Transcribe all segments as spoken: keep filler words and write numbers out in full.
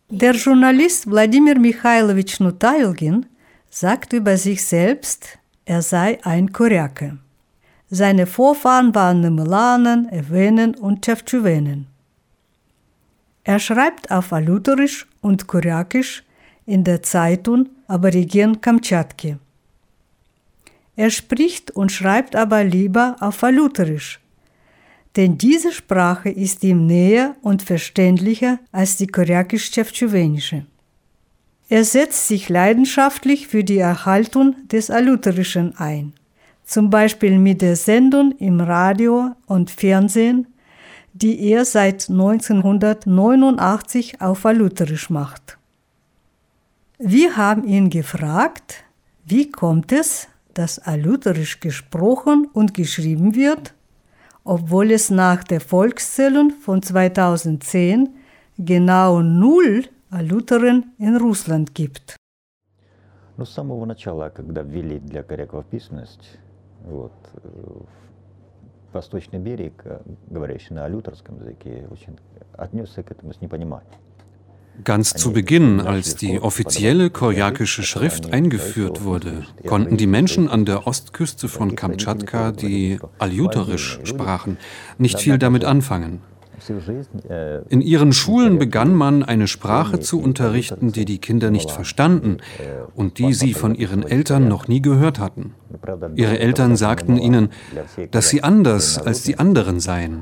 Der Journalist Wladimir Michailowitsch Nutailgin sagt über sich selbst, er sei ein Koryake. Seine Vorfahren waren Nemelanen, Ewenen und Tschavtschuvenen. Er schreibt auf Aluterisch und Koryakisch in der Zeitung Aborigen Kamtschatki. Er spricht und schreibt aber lieber auf Aluterisch, denn diese Sprache ist ihm näher und verständlicher als die koryakisch-tschavtschewenische. Er setzt sich leidenschaftlich für die Erhaltung des Aluterischen ein, zum Beispiel mit der Sendung im Radio und Fernsehen, die er seit neunzehnhundertneunundachtzig auf Aluterisch macht. Wir haben ihn gefragt, wie kommt es, dass Aluterisch gesprochen und geschrieben wird, obwohl es nach der Volkszählung von zweitausendzehn genau null Алютeren in Russland gibt. Ну, с самого начала, когда ввели для коряков письменность, вот, Восточный берег, говорящий на алютерском языке, очень отнесся к этому с непониманием. Ganz zu Beginn, als die offizielle koryakische Schrift eingeführt wurde, konnten die Menschen an der Ostküste von Kamtschatka, die Aljuterisch sprachen, nicht viel damit anfangen. In ihren Schulen begann man, eine Sprache zu unterrichten, die die Kinder nicht verstanden und die sie von ihren Eltern noch nie gehört hatten. Ihre Eltern sagten ihnen, dass sie anders als die anderen seien.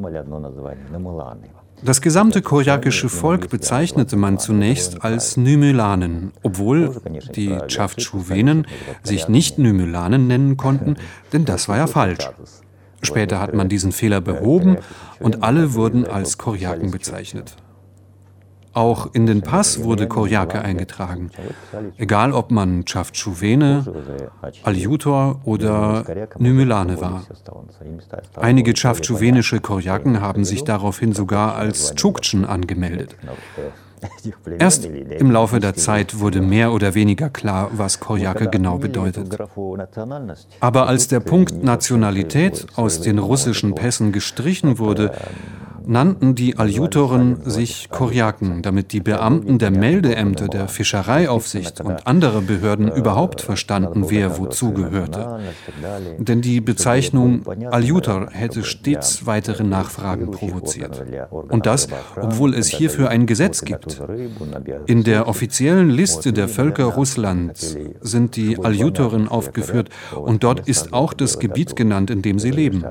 Das gesamte koryakische Volk bezeichnete man zunächst als Nymelanen, obwohl die Tschavtschuvenen sich nicht Nymelanen nennen konnten, denn das war ja falsch. Später hat man diesen Fehler behoben und alle wurden als Koryaken bezeichnet. Auch in den Pass wurde Koryake eingetragen, egal ob man Tschavtschuvene, Aljutor oder Nymelane war. Einige tschavtschuvenische Koryaken haben sich daraufhin sogar als Tschuktschen angemeldet. Erst im Laufe der Zeit wurde mehr oder weniger klar, was Koryake genau bedeutet. Aber als der Punkt Nationalität aus den russischen Pässen gestrichen wurde, nannten die Aljutoren sich Koryaken, damit die Beamten der Meldeämter, der Fischereiaufsicht und andere Behörden überhaupt verstanden, wer wozu gehörte. Denn die Bezeichnung Aljutor hätte stets weitere Nachfragen provoziert. Und das, obwohl es hierfür ein Gesetz gibt. In der offiziellen Liste der Völker Russlands sind die Aljutoren aufgeführt und dort ist auch das Gebiet genannt, in dem sie leben.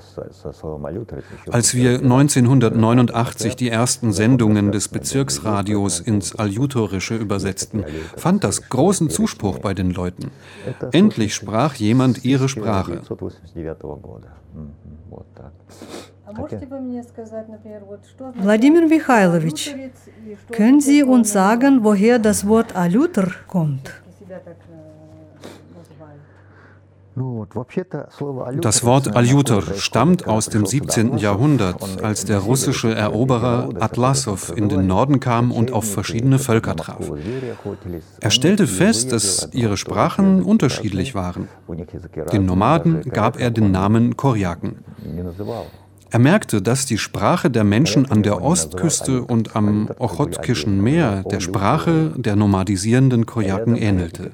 Als wir neunzehnhundertneunundachtzig die ersten Sendungen des Bezirksradios ins Aljutorische übersetzten, fand das großen Zuspruch bei den Leuten. Endlich sprach jemand ihre Sprache. Wladimir Michailowitsch, können Sie uns sagen, woher das Wort Aluter kommt? Das Wort Aljutor stammt aus dem siebzehnten Jahrhundert, als der russische Eroberer Atlassow in den Norden kam und auf verschiedene Völker traf. Er stellte fest, dass ihre Sprachen unterschiedlich waren. Den Nomaden gab er den Namen Koryaken. Er merkte, dass die Sprache der Menschen an der Ostküste und am Ochotkischen Meer der Sprache der nomadisierenden Koryaken ähnelte.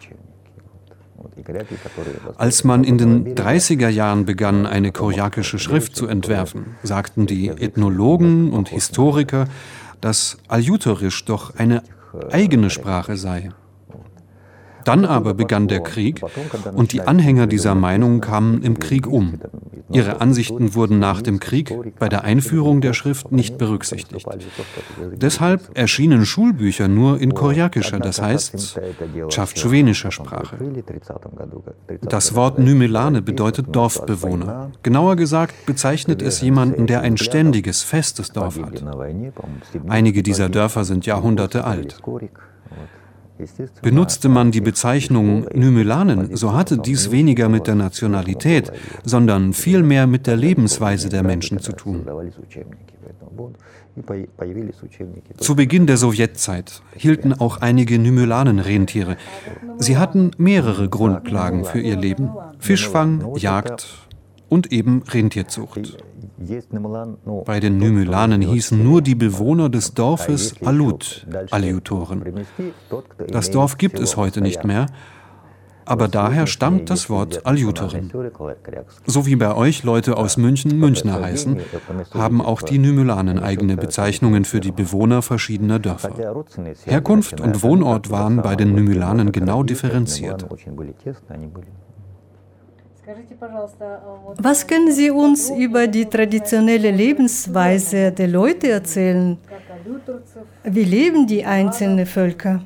Als man in den dreißiger Jahren begann, eine koryakische Schrift zu entwerfen, sagten die Ethnologen und Historiker, dass Aljutorisch doch eine eigene Sprache sei. Dann aber begann der Krieg und die Anhänger dieser Meinung kamen im Krieg um. Ihre Ansichten wurden nach dem Krieg bei der Einführung der Schrift nicht berücksichtigt. Deshalb erschienen Schulbücher nur in koryakischer, das heißt tschavtschuvenischer Sprache. Das Wort Nymelane bedeutet Dorfbewohner. Genauer gesagt bezeichnet es jemanden, der ein ständiges, festes Dorf hat. Einige dieser Dörfer sind Jahrhunderte alt. Benutzte man die Bezeichnung Nymelanen, so hatte dies weniger mit der Nationalität, sondern vielmehr mit der Lebensweise der Menschen zu tun. Zu Beginn der Sowjetzeit hielten auch einige Nymelanen-Rentiere. Sie hatten mehrere Grundlagen für ihr Leben: Fischfang, Jagd und eben Rentierzucht. Bei den Nymylanen hießen nur die Bewohner des Dorfes Alut Aljutoren. Das Dorf gibt es heute nicht mehr, aber daher stammt das Wort Aljutoren. So wie bei euch Leute aus München Münchner heißen, haben auch die Nymylanen eigene Bezeichnungen für die Bewohner verschiedener Dörfer. Herkunft und Wohnort waren bei den Nymylanen genau differenziert. Was können Sie uns über die traditionelle Lebensweise der Leute erzählen? Wie leben die einzelnen Völker?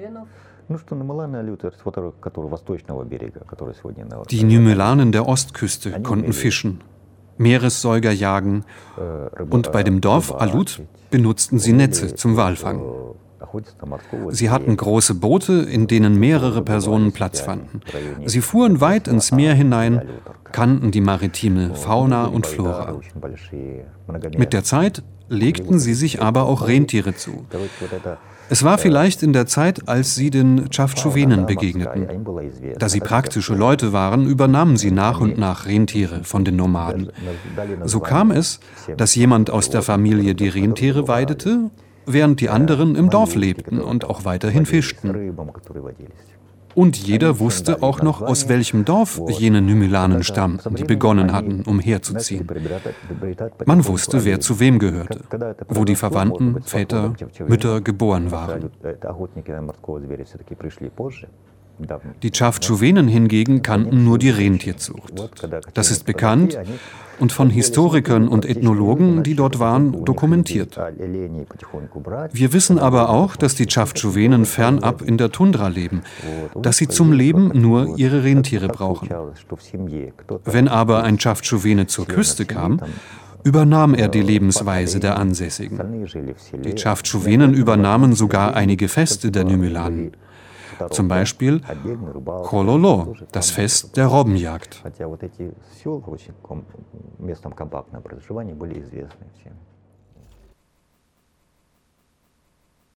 Die Nymylanen der Ostküste konnten fischen, Meeressäuger jagen und bei dem Dorf Alut benutzten sie Netze zum Walfang. Sie hatten große Boote, in denen mehrere Personen Platz fanden. Sie fuhren weit ins Meer hinein, kannten die maritime Fauna und Flora. Mit der Zeit legten sie sich aber auch Rentiere zu. Es war vielleicht in der Zeit, als sie den Tschavtschuwenen begegneten. Da sie praktische Leute waren, übernahmen sie nach und nach Rentiere von den Nomaden. So kam es, dass jemand aus der Familie die Rentiere weidete, während die anderen im Dorf lebten und auch weiterhin fischten. Und jeder wusste auch noch, aus welchem Dorf jene Nymylanen stammten, die begonnen hatten, umherzuziehen. Man wusste, wer zu wem gehörte, wo die Verwandten, Väter, Mütter geboren waren. Die Tschavtschuwenen hingegen kannten nur die Rentierzucht. Das ist bekannt und von Historikern und Ethnologen, die dort waren, dokumentiert. Wir wissen aber auch, dass die Tschavtschuwenen fernab in der Tundra leben, dass sie zum Leben nur ihre Rentiere brauchen. Wenn aber ein Tschavtschuwene zur Küste kam, übernahm er die Lebensweise der Ansässigen. Die Tschavtschuwenen übernahmen sogar einige Feste der Nymylanen. Zum Beispiel Kololo, das Fest der Robbenjagd.